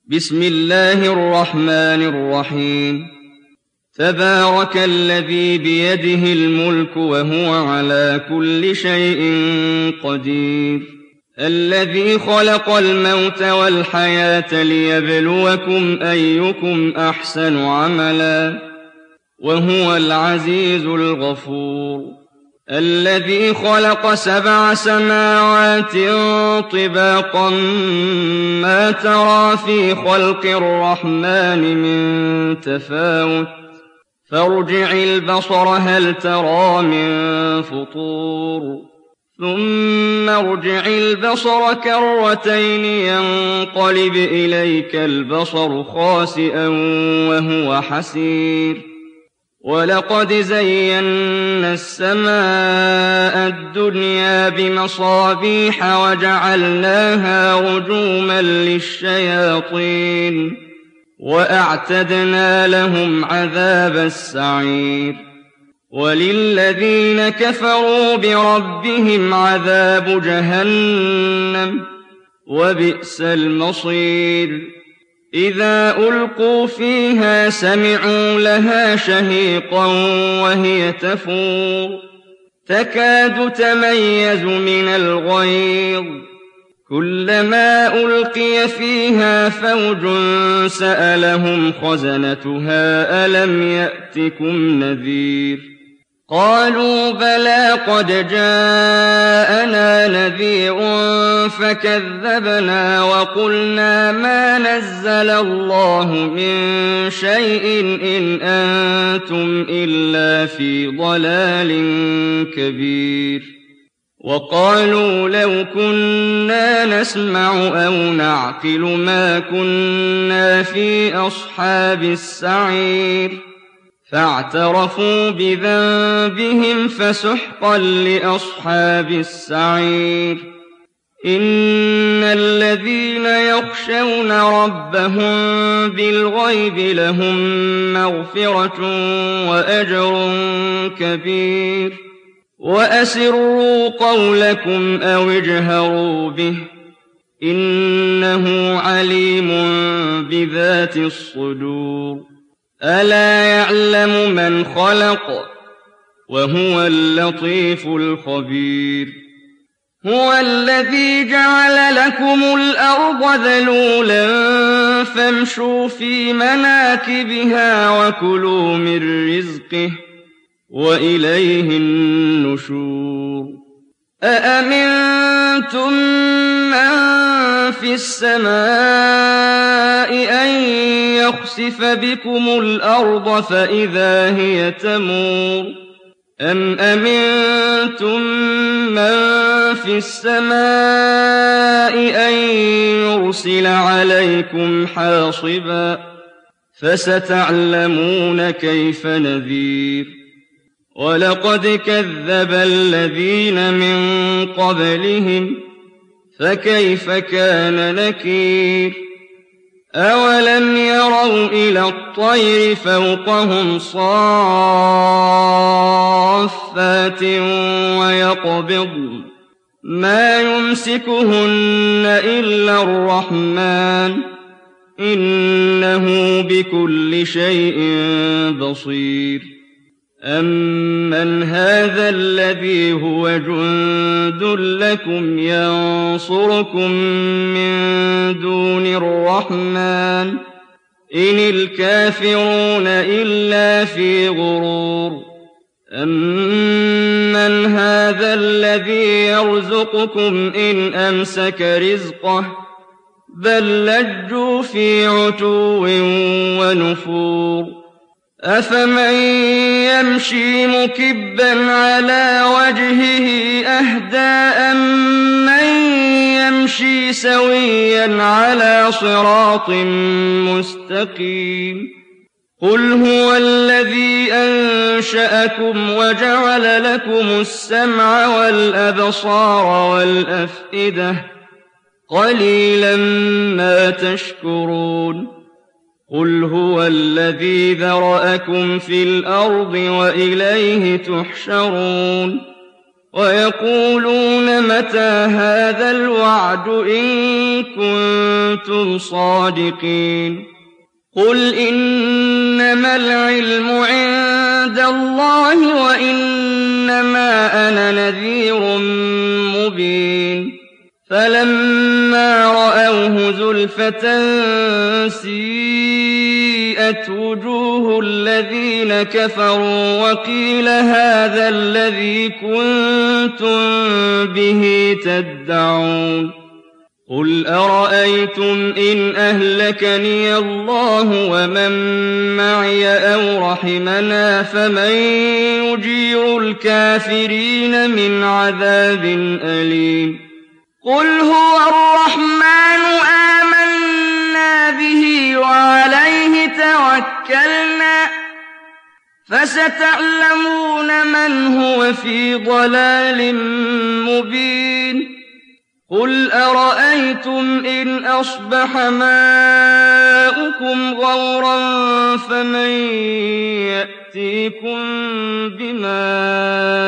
بسم الله الرحمن الرحيم تبارك الذي بيده الملك وهو على كل شيء قدير الذي خلق الموت والحياة ليبلوكم أيكم أحسن عملا وهو العزيز الغفور الذي خلق 7 سماوات طباقا ما ترى في خلق الرحمن من تفاوت فارجع البصر هل ترى من فطور ثم ارجع البصر كرتين ينقلب إليك البصر خاسئا وهو حسير ولقد زينا السماء الدنيا بمصابيح وجعلناها رجوما للشياطين وأعتدنا لهم عذاب السعير وللذين كفروا بربهم عذاب جهنم وبئس المصير إذا ألقوا فيها سمعوا لها شهيقا وهي تفور تكاد تميز من الغيظ كلما ألقي فيها فوج سألهم خزنتها ألم يأتكم نذير قالوا بلى قد جاءنا نذير فكذبنا وقلنا ما نزل الله من شيء إن أنتم إلا في ضلال كبير وقالوا لو كنا نسمع أو نعقل ما كنا في أصحاب السعير فاعترفوا بذنبهم فسحقا لأصحاب السعير إن الذين يخشون ربهم بالغيب لهم مغفرة وأجر كبير وأسروا قولكم أو اجهروا به إنه عليم بذات الصدور ألا يعلم من خلق وهو اللطيف الخبير هو الذي جعل لكم الأرض ذلولا فامشوا في مناكبها وكلوا من رزقه وإليه النشور أأمنتم من في السماء أن يخسف بكم الأرض فإذا هي تمور أم أمنتم من في السماء أن يرسل عليكم حاصبا فستعلمون كيف نذير ولقد كذب الذين من قبلهم فكيف كان نكير أولم يروا إلى الطير فوقهم صافات ويقبضن ما يمسكهن إلا الرحمن إنه بكل شيء بصير أمن هذا الذي هو جند لكم ينصركم من دون الرحمن إن الكافرون إلا في غرور أمن هذا الذي يرزقكم إن أمسك رزقه بل لجوا في عتو ونفور أفمن يمشي مكبا على وجهه أهدى أمن يمشي سويا على صراط مستقيم قل هو الذي أنشأكم وجعل لكم السمع والأبصار والأفئدة قليلا ما تشكرون قل هو الذي ذرأكم في الأرض وإليه تحشرون ويقولون متى هذا الوعد إن كنتم صادقين قل إنما العلم عند الله وإنما أنا نذير مبين فلما رأوه زلفة سيئت وجوه الذين كفروا وقيل هذا الذي كنتم به تدعون قل أرأيتم إن أهلكني الله ومن معي أو رحمنا فمن يجير الكافرين من عذاب أليم قل هو الرحمن آمنا به وعليه توكلنا فستعلمون من هو في ضلال مبين قل أرأيتم إن أصبح ماؤكم غورا فمن يأتيكم بماء